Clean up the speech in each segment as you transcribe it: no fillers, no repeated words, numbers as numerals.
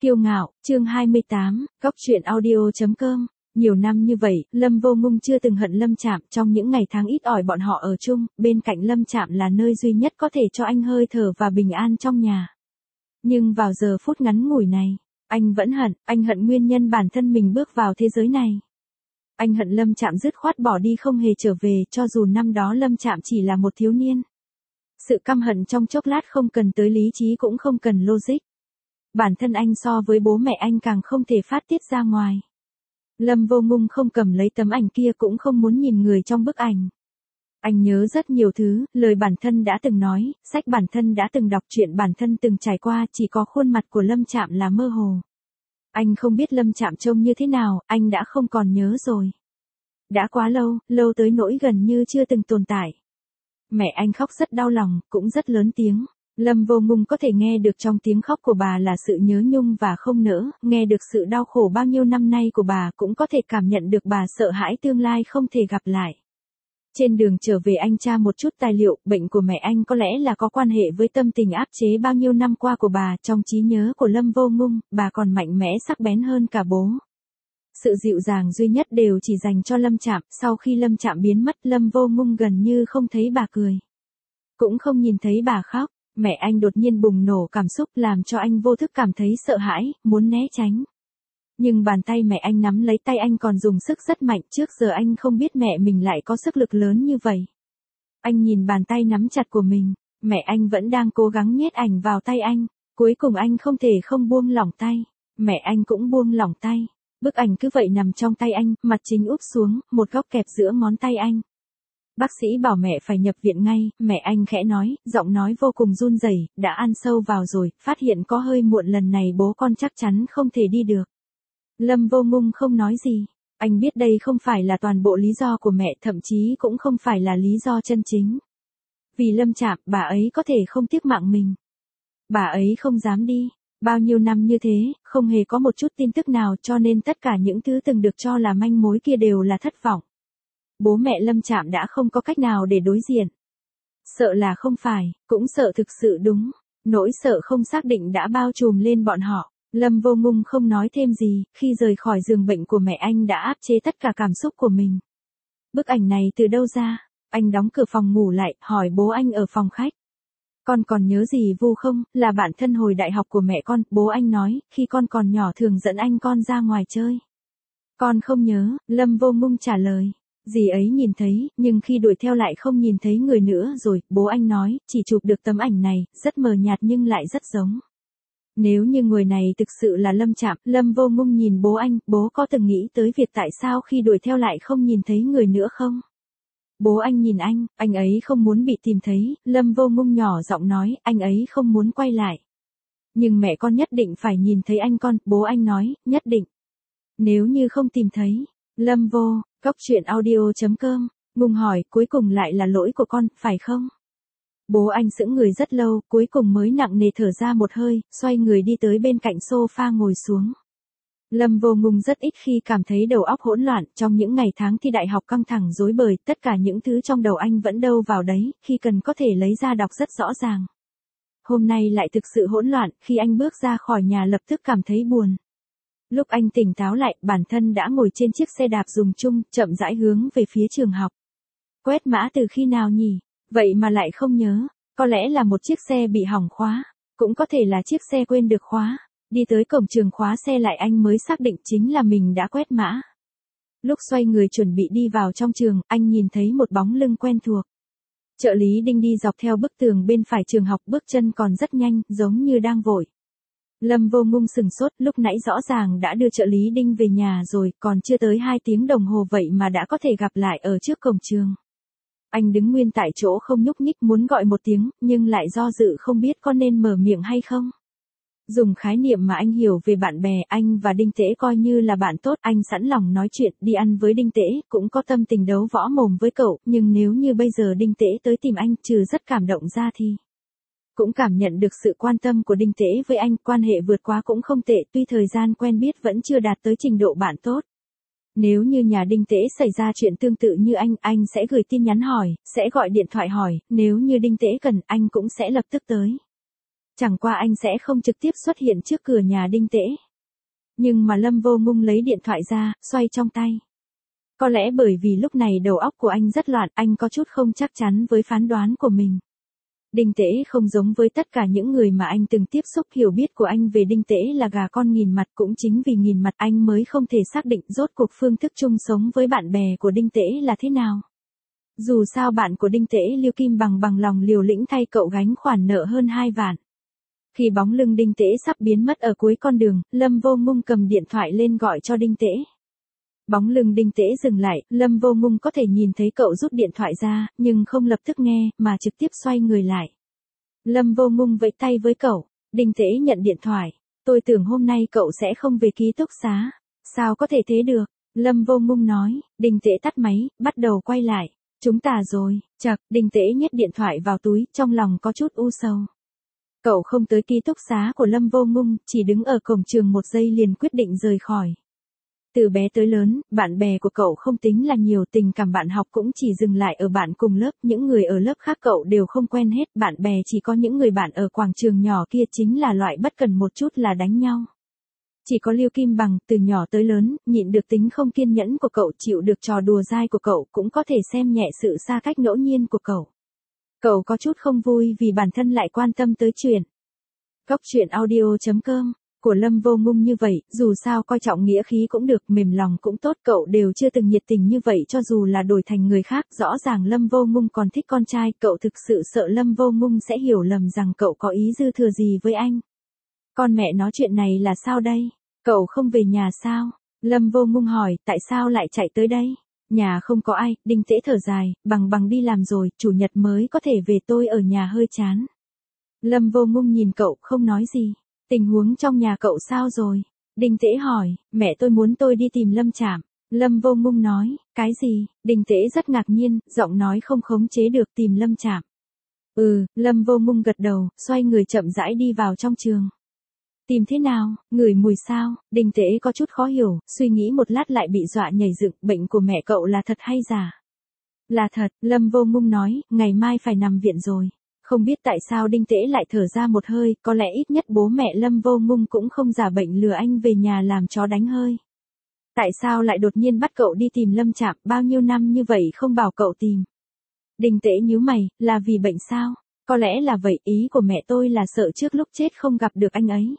Kiêu ngạo, chương 28, góc truyện audio.com. Nhiều năm như vậy, Lâm Vô Ngung chưa từng hận Lâm Trạm, trong những ngày tháng ít ỏi bọn họ ở chung, bên cạnh Lâm Trạm là nơi duy nhất có thể cho anh hơi thở và bình an trong nhà. Nhưng vào giờ phút ngắn ngủi này, anh vẫn hận, anh hận nguyên nhân bản thân mình bước vào thế giới này. Anh hận Lâm Trạm dứt khoát bỏ đi không hề trở về, cho dù năm đó Lâm Trạm chỉ là một thiếu niên. Sự căm hận trong chốc lát không cần tới lý trí cũng không cần logic. Bản thân anh so với bố mẹ anh càng không thể phát tiết ra ngoài. Lâm Vô Ngung không cầm lấy tấm ảnh kia cũng không muốn nhìn người trong bức ảnh. Anh nhớ rất nhiều thứ, lời bản thân đã từng nói, sách bản thân đã từng đọc, chuyện bản thân từng trải qua, chỉ có khuôn mặt của Lâm Trạm là mơ hồ. Anh không biết Lâm Trạm trông như thế nào, anh đã không còn nhớ rồi. Đã quá lâu, lâu tới nỗi gần như chưa từng tồn tại. Mẹ anh khóc rất đau lòng, cũng rất lớn tiếng. Lâm Vô Ngung có thể nghe được trong tiếng khóc của bà là sự nhớ nhung và không nỡ, nghe được sự đau khổ bao nhiêu năm nay của bà, cũng có thể cảm nhận được bà sợ hãi tương lai không thể gặp lại. Trên đường trở về anh tra một chút tài liệu, bệnh của mẹ anh có lẽ là có quan hệ với tâm tình áp chế bao nhiêu năm qua của bà. Trong trí nhớ của Lâm Vô Ngung, bà còn mạnh mẽ sắc bén hơn cả bố. Sự dịu dàng duy nhất đều chỉ dành cho Lâm Trạm. Sau khi Lâm Trạm biến mất, Lâm Vô Ngung gần như không thấy bà cười, cũng không nhìn thấy bà khóc. Mẹ anh đột nhiên bùng nổ cảm xúc làm cho anh vô thức cảm thấy sợ hãi, muốn né tránh. Nhưng bàn tay mẹ anh nắm lấy tay anh còn dùng sức rất mạnh, trước giờ anh không biết mẹ mình lại có sức lực lớn như vậy. Anh nhìn bàn tay nắm chặt của mình, mẹ anh vẫn đang cố gắng nhét ảnh vào tay anh, cuối cùng anh không thể không buông lỏng tay, mẹ anh cũng buông lỏng tay. Bức ảnh cứ vậy nằm trong tay anh, mặt chính úp xuống, một góc kẹp giữa ngón tay anh. Bác sĩ bảo mẹ phải nhập viện ngay, mẹ anh khẽ nói, giọng nói vô cùng run rẩy, đã ăn sâu vào rồi, phát hiện có hơi muộn, lần này bố con chắc chắn không thể đi được. Lâm Vô Ngung không nói gì, anh biết đây không phải là toàn bộ lý do của mẹ, thậm chí cũng không phải là lý do chân chính. Vì Lâm Trạm, bà ấy có thể không tiếc mạng mình. Bà ấy không dám đi, bao nhiêu năm như thế, không hề có một chút tin tức nào, cho nên tất cả những thứ từng được cho là manh mối kia đều là thất vọng. Bố mẹ Lâm Trạm đã không có cách nào để đối diện. Sợ là không phải, cũng sợ thực sự đúng. Nỗi sợ không xác định đã bao trùm lên bọn họ. Lâm Vô Ngung không nói thêm gì, khi rời khỏi giường bệnh của mẹ anh đã áp chế tất cả cảm xúc của mình. Bức ảnh này từ đâu ra? Anh đóng cửa phòng ngủ lại, hỏi bố anh ở phòng khách. Con còn nhớ gì Vu không? Là bạn thân hồi đại học của mẹ con, bố anh nói, khi con còn nhỏ thường dẫn anh con ra ngoài chơi. Con không nhớ, Lâm Vô Ngung trả lời. Dì ấy nhìn thấy, nhưng khi đuổi theo lại không nhìn thấy người nữa rồi, bố anh nói, chỉ chụp được tấm ảnh này, rất mờ nhạt nhưng lại rất giống. Nếu như người này thực sự là Lâm Trạm, Lâm Vô Ngung nhìn bố anh, bố có từng nghĩ tới việc tại sao khi đuổi theo lại không nhìn thấy người nữa không? Bố anh nhìn anh ấy không muốn bị tìm thấy, Lâm Vô Ngung nhỏ giọng nói, anh ấy không muốn quay lại. Nhưng mẹ con nhất định phải nhìn thấy anh con, bố anh nói, nhất định. Nếu như không tìm thấy, Lâm Vô, góc truyện audio.com, Ngung hỏi, cuối cùng lại là lỗi của con, phải không? Bố anh sững người rất lâu, cuối cùng mới nặng nề thở ra một hơi, xoay người đi tới bên cạnh sofa ngồi xuống. Lâm Vô Ngung rất ít khi cảm thấy đầu óc hỗn loạn, trong những ngày tháng thi đại học căng thẳng rối bời, tất cả những thứ trong đầu anh vẫn đâu vào đấy, khi cần có thể lấy ra đọc rất rõ ràng. Hôm nay lại thực sự hỗn loạn, khi anh bước ra khỏi nhà lập tức cảm thấy buồn. Lúc anh tỉnh táo lại, bản thân đã ngồi trên chiếc xe đạp dùng chung, chậm rãi hướng về phía trường học. Quét mã từ khi nào nhỉ? Vậy mà lại không nhớ, có lẽ là một chiếc xe bị hỏng khóa, cũng có thể là chiếc xe quên được khóa. Đi tới cổng trường khóa xe lại anh mới xác định chính là mình đã quét mã. Lúc xoay người chuẩn bị đi vào trong trường, anh nhìn thấy một bóng lưng quen thuộc. Trợ lý Đinh đi dọc theo bức tường bên phải trường học, bước chân còn rất nhanh, giống như đang vội. Lâm Vô Ngung sừng sốt, lúc nãy rõ ràng đã đưa trợ lý Đinh về nhà rồi, còn chưa tới 2 tiếng đồng hồ vậy mà đã có thể gặp lại ở trước cổng trường. Anh đứng nguyên tại chỗ không nhúc nhích, muốn gọi một tiếng, nhưng lại do dự không biết có nên mở miệng hay không. Dùng khái niệm mà anh hiểu về bạn bè, anh và Đinh Tễ coi như là bạn tốt, anh sẵn lòng nói chuyện, đi ăn với Đinh Tễ, cũng có tâm tình đấu võ mồm với cậu, nhưng nếu như bây giờ Đinh Tễ tới tìm anh, trừ rất cảm động ra thì cũng cảm nhận được sự quan tâm của Đinh Tễ với anh, quan hệ vượt quá cũng không tệ, tuy thời gian quen biết vẫn chưa đạt tới trình độ bạn tốt. Nếu như nhà Đinh Tễ xảy ra chuyện tương tự như anh sẽ gửi tin nhắn hỏi, sẽ gọi điện thoại hỏi, nếu như Đinh Tễ cần, anh cũng sẽ lập tức tới. Chẳng qua anh sẽ không trực tiếp xuất hiện trước cửa nhà Đinh Tễ. Nhưng mà Lâm Vô Ngung lấy điện thoại ra, xoay trong tay. Có lẽ bởi vì lúc này đầu óc của anh rất loạn, anh có chút không chắc chắn với phán đoán của mình. Đinh Tễ không giống với tất cả những người mà anh từng tiếp xúc, hiểu biết của anh về Đinh Tễ là gà con nghìn mặt, cũng chính vì nghìn mặt anh mới không thể xác định rốt cuộc phương thức chung sống với bạn bè của Đinh Tễ là thế nào. Dù sao bạn của Đinh Tễ Lưu Kim bằng lòng liều lĩnh thay cậu gánh khoản nợ hơn 2 vạn. Khi bóng lưng Đinh Tễ sắp biến mất ở cuối con đường, Lâm Vô Ngung cầm điện thoại lên gọi cho Đinh Tễ. Bóng lưng Đinh Tễ dừng lại, Lâm Vô Ngung có thể nhìn thấy cậu rút điện thoại ra, nhưng không lập tức nghe, mà trực tiếp xoay người lại. Lâm Vô Ngung vẫy tay với cậu, Đinh Tễ nhận điện thoại. Tôi tưởng hôm nay cậu sẽ không về ký túc xá. Sao có thể thế được? Lâm Vô Ngung nói. Đinh Tễ tắt máy, bắt đầu quay lại. Chúng ta rồi, chậc, Đinh Tễ nhét điện thoại vào túi, trong lòng có chút u sầu. Cậu không tới ký túc xá của Lâm Vô Ngung, chỉ đứng ở cổng trường một giây liền quyết định rời khỏi. Từ bé tới lớn, bạn bè của cậu không tính là nhiều, tình cảm bạn học cũng chỉ dừng lại ở bạn cùng lớp, những người ở lớp khác cậu đều không quen hết, bạn bè chỉ có những người bạn ở quảng trường nhỏ kia chính là loại bất cần một chút là đánh nhau. Chỉ có Lưu Kim Bằng, từ nhỏ tới lớn, nhịn được tính không kiên nhẫn của cậu, chịu được trò đùa dai của cậu, cũng có thể xem nhẹ sự xa cách ngẫu nhiên của cậu. Cậu có chút không vui vì bản thân lại quan tâm tới chuyện. Góc truyện audio.com của Lâm Vô Ngung như vậy, dù sao coi trọng nghĩa khí cũng được, mềm lòng cũng tốt, cậu đều chưa từng nhiệt tình như vậy cho dù là đổi thành người khác, rõ ràng Lâm Vô Ngung còn thích con trai, cậu thực sự sợ Lâm Vô Ngung sẽ hiểu lầm rằng cậu có ý dư thừa gì với anh. Con mẹ nói chuyện này là sao đây? Cậu không về nhà sao? Lâm Vô Ngung hỏi, tại sao lại chạy tới đây? Nhà không có ai, Đinh Tễ thở dài, bằng đi làm rồi, chủ nhật mới có thể về, tôi ở nhà hơi chán. Lâm Vô Ngung nhìn cậu, không nói gì. Tình huống trong nhà cậu sao rồi? Đinh Tễ hỏi, mẹ tôi muốn tôi đi tìm Lâm Trạm. Lâm Vô Ngung nói, cái gì? Đinh Tễ rất ngạc nhiên, giọng nói không khống chế được, tìm Lâm Trạm. Lâm Vô Ngung gật đầu, xoay người chậm rãi đi vào trong trường. Tìm thế nào, ngửi mùi sao? Đinh Tễ có chút khó hiểu, suy nghĩ một lát lại bị dọa nhảy dựng, bệnh của mẹ cậu là thật hay giả? Là thật, Lâm Vô Ngung nói, ngày mai phải nằm viện rồi. Không biết tại sao Đinh Tễ lại thở ra một hơi, có lẽ ít nhất bố mẹ Lâm Vô Ngung cũng không giả bệnh lừa anh về nhà làm chó đánh hơi. Tại sao lại đột nhiên bắt cậu đi tìm Lâm Trạm, bao nhiêu năm như vậy không bảo cậu tìm? Đinh Tễ nhíu mày, là vì bệnh sao? Có lẽ là vậy, ý của mẹ tôi là sợ trước lúc chết không gặp được anh ấy.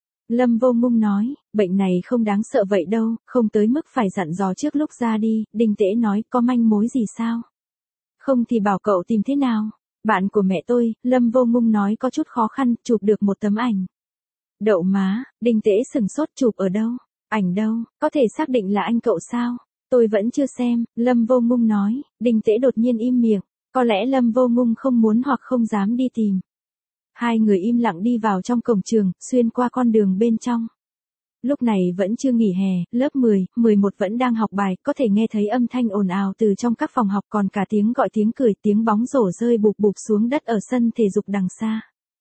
Lâm Vô Ngung nói, bệnh này không đáng sợ vậy đâu, không tới mức phải dặn dò trước lúc ra đi. Đinh Tễ nói, có manh mối gì sao? Không thì bảo cậu tìm thế nào? Bạn của mẹ tôi, Lâm Vô Ngung nói có chút khó khăn, chụp được một tấm ảnh. Đậu má, Đinh Tễ sừng sốt, chụp ở đâu? Ảnh đâu, có thể xác định là anh cậu sao? Tôi vẫn chưa xem, Lâm Vô Ngung nói. Đinh Tễ đột nhiên im miệng, có lẽ Lâm Vô Ngung không muốn hoặc không dám đi tìm. Hai người im lặng đi vào trong cổng trường, xuyên qua con đường bên trong. Lúc này vẫn chưa nghỉ hè, lớp 10, 11 vẫn đang học bài, có thể nghe thấy âm thanh ồn ào từ trong các phòng học, còn cả tiếng gọi, tiếng cười, tiếng bóng rổ rơi bụp bụp xuống đất ở sân thể dục đằng xa.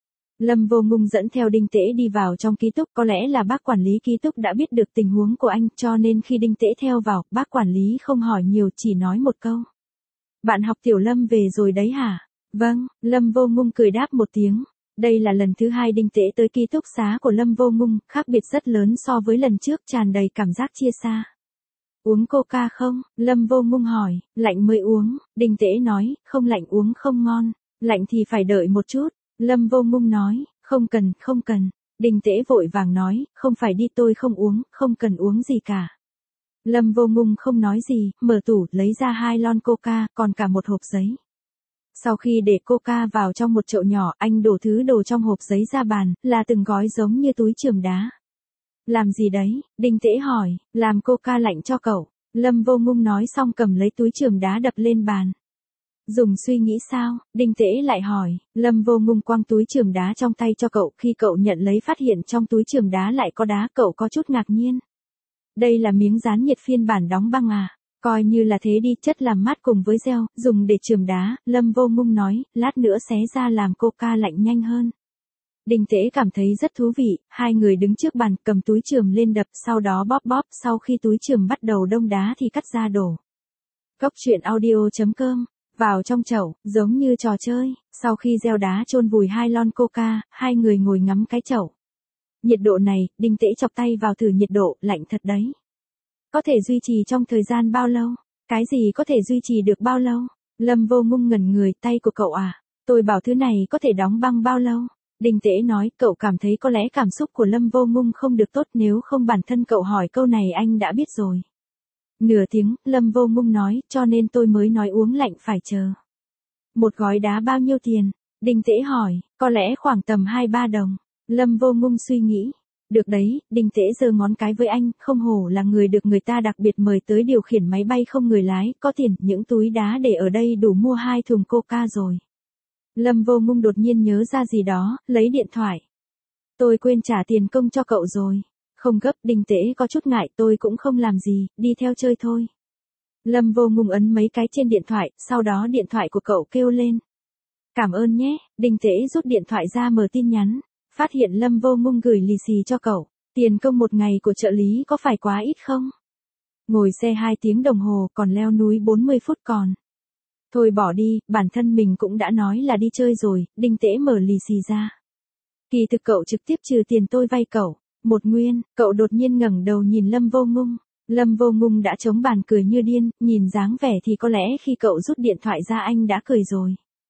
Lâm Vô Ngung dẫn theo Đinh Tễ đi vào trong ký túc, có lẽ là bác quản lý ký túc đã biết được tình huống của anh, cho nên khi Đinh Tễ theo vào, bác quản lý không hỏi nhiều, chỉ nói một câu. Bạn học Tiểu Lâm về rồi đấy hả? Vâng, Lâm Vô Ngung cười đáp một tiếng. Đây là lần thứ 2 Đinh Tễ tới ký túc xá của Lâm Vô Ngung, khác biệt rất lớn so với lần trước, tràn đầy cảm giác chia xa. Uống coca không? Lâm Vô Ngung hỏi. Lạnh mới uống, Đinh Tễ nói, không lạnh uống không ngon, lạnh thì phải đợi một chút. Lâm Vô Ngung nói, không cần. Đinh Tễ vội vàng nói, không phải đi, tôi không uống, không cần uống gì cả. Lâm Vô Ngung không nói gì, mở tủ, lấy ra 2 lon coca, còn cả một hộp giấy. Sau khi để coca vào trong một chậu nhỏ, anh đổ thứ đồ trong hộp giấy ra bàn, là từng gói giống như túi chườm đá. Làm gì đấy? Đinh Tễ hỏi. Làm coca lạnh cho cậu. Lâm Vô Ngung nói xong cầm lấy túi chườm đá đập lên bàn. Dùng suy nghĩ sao? Đinh Tễ lại hỏi. Lâm Vô Ngung quăng túi chườm đá trong tay cho cậu, khi cậu nhận lấy phát hiện trong túi chườm đá lại có đá, cậu có chút ngạc nhiên. Đây là miếng dán nhiệt phiên bản đóng băng à? Coi như là thế đi, chất làm mát cùng với gel, dùng để chườm đá. Lâm Vô Ngung nói, lát nữa xé ra làm coca lạnh nhanh hơn. Đinh Tễ cảm thấy rất thú vị, hai người đứng trước bàn, cầm túi chườm lên đập, sau đó bóp, sau khi túi chườm bắt đầu đông đá thì cắt ra đổ. Góc truyện audio.com vào trong chậu, giống như trò chơi, sau khi gieo đá chôn vùi 2 lon coca, hai người ngồi ngắm cái chậu. Nhiệt độ này, Đinh Tễ chọc tay vào thử nhiệt độ, lạnh thật đấy. Có thể duy trì trong thời gian bao lâu? Cái gì có thể duy trì được bao lâu? Lâm Vô Ngung ngẩn người, tay của cậu à? Tôi bảo thứ này có thể đóng băng bao lâu? Đinh Tễ nói, cậu cảm thấy có lẽ cảm xúc của Lâm Vô Ngung không được tốt, nếu không bản thân cậu hỏi câu này anh đã biết rồi. Nửa tiếng, Lâm Vô Ngung nói, cho nên tôi mới nói uống lạnh phải chờ. Một gói đá bao nhiêu tiền? Đinh Tễ hỏi, có lẽ khoảng tầm 2-3 đồng. Lâm Vô Ngung suy nghĩ. Được đấy, Đinh Tễ giơ ngón cái với anh, không hổ là người được người ta đặc biệt mời tới điều khiển máy bay không người lái, có tiền, những túi đá để ở đây đủ mua 2 thùng coca rồi. Lâm Vô Ngung đột nhiên nhớ ra gì đó, lấy điện thoại. Tôi quên trả tiền công cho cậu rồi. Không gấp, Đinh Tễ có chút ngại, tôi cũng không làm gì, đi theo chơi thôi. Lâm Vô Ngung ấn mấy cái trên điện thoại, sau đó điện thoại của cậu kêu lên. Cảm ơn nhé, Đinh Tễ rút điện thoại ra mở tin nhắn. Phát hiện Lâm Vô Ngung gửi lì xì cho cậu. Tiền công một ngày của trợ lý có phải quá ít không? Ngồi xe 2 tiếng đồng hồ, còn leo núi 40 phút còn. Thôi bỏ đi, bản thân mình cũng đã nói là đi chơi rồi, Đinh Tễ mở lì xì ra. Kỳ thực cậu trực tiếp trừ tiền tôi vay cậu. 1 nguyên, cậu đột nhiên ngẩng đầu nhìn Lâm Vô Ngung. Lâm Vô Ngung đã chống bàn cười như điên, nhìn dáng vẻ thì có lẽ khi cậu rút điện thoại ra anh đã cười rồi.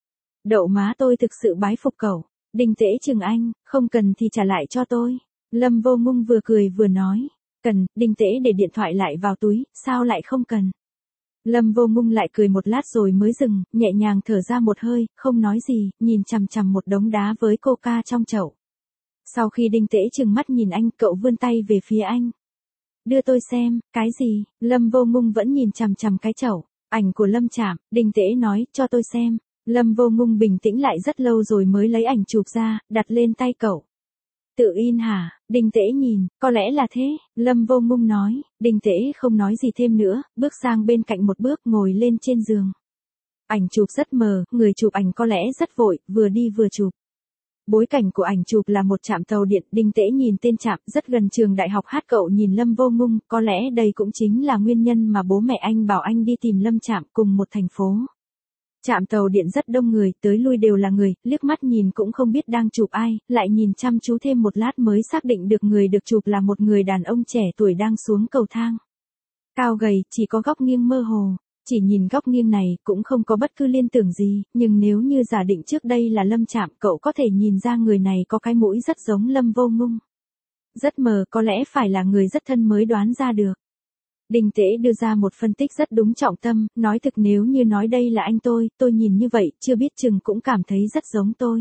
Đậu má, tôi thực sự bái phục cậu. Đinh Tễ chừng anh, không cần thì trả lại cho tôi. Lâm Vô Ngung vừa cười vừa nói. Cần, Đinh Tễ để điện thoại lại vào túi, sao lại không cần. Lâm Vô Ngung lại cười một lát rồi mới dừng, nhẹ nhàng thở ra một hơi, không nói gì, nhìn chằm chằm một đống đá với coca trong chậu. Sau khi Đinh Tễ trừng mắt nhìn anh, cậu vươn tay về phía anh. Đưa tôi xem, cái gì? Lâm Vô Ngung vẫn nhìn chằm chằm cái chậu. Ảnh của Lâm Trạm, Đinh Tễ nói, cho tôi xem. Lâm Vô Ngung bình tĩnh lại rất lâu rồi mới lấy ảnh chụp ra, đặt lên tay cậu. Tự in hả? Đinh Tễ nhìn, có lẽ là thế, Lâm Vô Ngung nói. Đinh Tễ không nói gì thêm nữa, bước sang bên cạnh một bước, ngồi lên trên giường. Ảnh chụp rất mờ, người chụp ảnh có lẽ rất vội, vừa đi vừa chụp. Bối cảnh của ảnh chụp là một trạm tàu điện, Đinh Tễ nhìn tên trạm rất gần trường đại học hát, cậu nhìn Lâm Vô Ngung, có lẽ đây cũng chính là nguyên nhân mà bố mẹ anh bảo anh đi tìm Lâm Trạm cùng một thành phố. Trạm tàu điện rất đông người, tới lui đều là người, liếc mắt nhìn cũng không biết đang chụp ai, lại nhìn chăm chú thêm một lát mới xác định được người được chụp là một người đàn ông trẻ tuổi đang xuống cầu thang. Cao gầy, chỉ có góc nghiêng mơ hồ. Chỉ nhìn góc nghiêng này cũng không có bất cứ liên tưởng gì, nhưng nếu như giả định trước đây là Lâm Trạm, cậu có thể nhìn ra người này có cái mũi rất giống Lâm Vô Ngung. Rất mờ, có lẽ phải là người rất thân mới đoán ra được. Đinh Tễ đưa ra một phân tích rất đúng trọng tâm, nói thực nếu như nói đây là anh tôi nhìn như vậy, chưa biết chừng cũng cảm thấy rất giống tôi.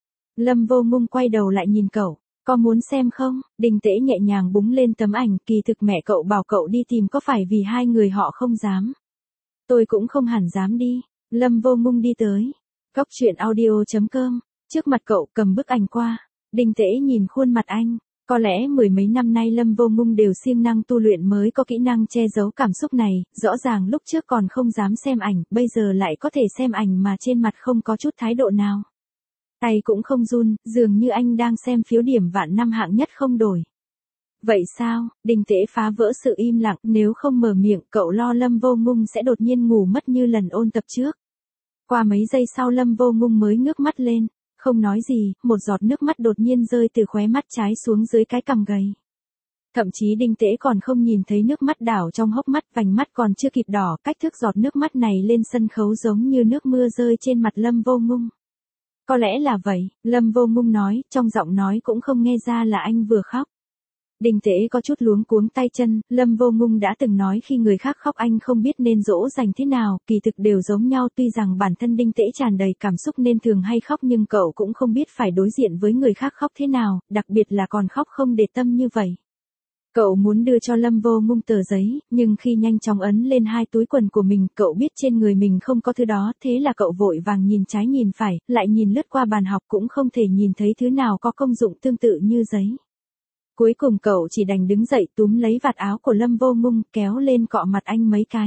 Lâm Vô Ngung quay đầu lại nhìn cậu, có muốn xem không? Đinh Tễ nhẹ nhàng búng lên tấm ảnh, kỳ thực mẹ cậu bảo cậu đi tìm có phải vì hai người họ không dám. Tôi cũng không hẳn dám đi. Lâm Vô Ngung đi tới. Góc truyện audio.com. Trước mặt cậu cầm bức ảnh qua. Đinh Tễ nhìn khuôn mặt anh. Có lẽ 10 mấy năm nay Lâm Vô Ngung đều siêng năng tu luyện mới có kỹ năng che giấu cảm xúc này. Rõ ràng lúc trước còn không dám xem ảnh, bây giờ lại có thể xem ảnh mà trên mặt không có chút thái độ nào. Tay cũng không run, dường như anh đang xem phiếu điểm vạn năm hạng nhất không đổi. Vậy sao? Đinh Tễ phá vỡ sự im lặng, nếu không mở miệng, cậu lo Lâm Vô Ngung sẽ đột nhiên ngủ mất như lần ôn tập trước. Qua mấy giây sau Lâm Vô Ngung mới ngước mắt lên, không nói gì, một giọt nước mắt đột nhiên rơi từ khóe mắt trái xuống dưới cái cằm gầy. Thậm chí Đinh Tễ còn không nhìn thấy nước mắt đảo trong hốc mắt, vành mắt còn chưa kịp đỏ, cách thức giọt nước mắt này lên sân khấu giống như nước mưa rơi trên mặt Lâm Vô Ngung. Có lẽ là vậy, Lâm Vô Ngung nói, trong giọng nói cũng không nghe ra là anh vừa khóc. Đinh Tễ có chút luống cuống tay chân, Lâm Vô Ngung đã từng nói khi người khác khóc anh không biết nên dỗ dành thế nào, kỳ thực đều giống nhau, tuy rằng bản thân Đinh Tễ tràn đầy cảm xúc nên thường hay khóc nhưng cậu cũng không biết phải đối diện với người khác khóc thế nào, đặc biệt là còn khóc không để tâm như vậy. Cậu muốn đưa cho Lâm Vô Ngung tờ giấy, nhưng khi nhanh chóng ấn lên hai túi quần của mình, cậu biết trên người mình không có thứ đó, thế là cậu vội vàng nhìn trái nhìn phải, lại nhìn lướt qua bàn học cũng không thể nhìn thấy thứ nào có công dụng tương tự như giấy. Cuối cùng cậu chỉ đành đứng dậy túm lấy vạt áo của Lâm Vô Ngung, kéo lên cọ mặt anh mấy cái.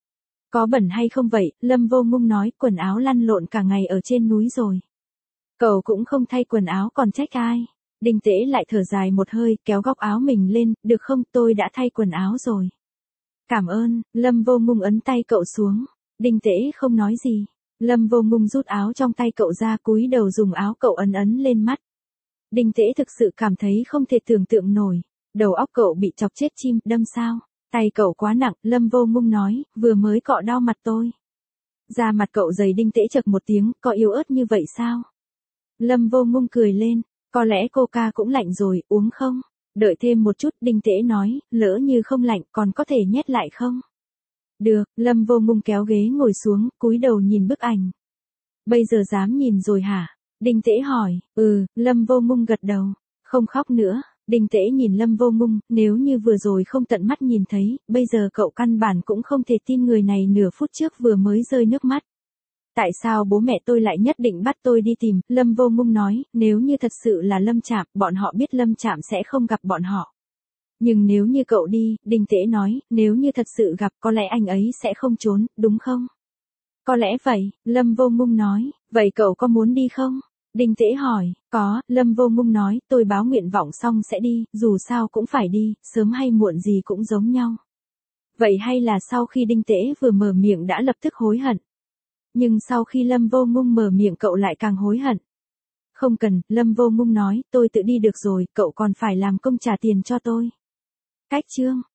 Có bẩn hay không vậy? Lâm Vô Ngung nói, quần áo lăn lộn cả ngày ở trên núi rồi. Cậu cũng không thay quần áo còn trách ai. Đinh Tễ lại thở dài một hơi, kéo góc áo mình lên, được không, tôi đã thay quần áo rồi. Cảm ơn, Lâm Vô Ngung ấn tay cậu xuống. Đinh Tễ không nói gì. Lâm Vô Ngung rút áo trong tay cậu ra, cúi đầu dùng áo cậu ấn ấn lên mắt. Đinh Tễ thực sự cảm thấy không thể tưởng tượng nổi. Đầu óc cậu bị chọc chết chim đâm sao? Tay cậu quá nặng, Lâm Vô Ngung nói, vừa mới cọ đau mặt tôi. Da mặt cậu dày. Đinh Tễ chậc một tiếng, có yếu ớt như vậy sao? Lâm Vô Ngung cười lên, có lẽ coca cũng lạnh rồi, uống không? Đợi thêm một chút, Đinh Tễ nói, lỡ như không lạnh còn có thể nhét lại không? Được, Lâm Vô Ngung kéo ghế ngồi xuống, cúi đầu nhìn bức ảnh. Bây giờ dám nhìn rồi hả? Đinh Tễ hỏi, Lâm Vô Ngung gật đầu, không khóc nữa. Đinh Tễ nhìn Lâm Vô Ngung, nếu như vừa rồi không tận mắt nhìn thấy, bây giờ cậu căn bản cũng không thể tin người này nửa phút trước vừa mới rơi nước mắt. Tại sao bố mẹ tôi lại nhất định bắt tôi đi tìm? Lâm Vô Ngung nói, nếu như thật sự là Lâm Trạm, bọn họ biết Lâm Trạm sẽ không gặp bọn họ. Nhưng nếu như cậu đi, Đinh Tễ nói, nếu như thật sự gặp có lẽ anh ấy sẽ không trốn, đúng không? Có lẽ vậy, Lâm Vô Ngung nói, vậy cậu có muốn đi không? Đinh Tễ hỏi, có, Lâm Vô Ngung nói, tôi báo nguyện vọng xong sẽ đi, dù sao cũng phải đi, sớm hay muộn gì cũng giống nhau. Vậy hay là sau khi Đinh Tễ vừa mở miệng đã lập tức hối hận? Nhưng sau khi Lâm Vô Ngung mở miệng cậu lại càng hối hận. Không cần, Lâm Vô Ngung nói, tôi tự đi được rồi, cậu còn phải làm công trả tiền cho tôi. Cách chương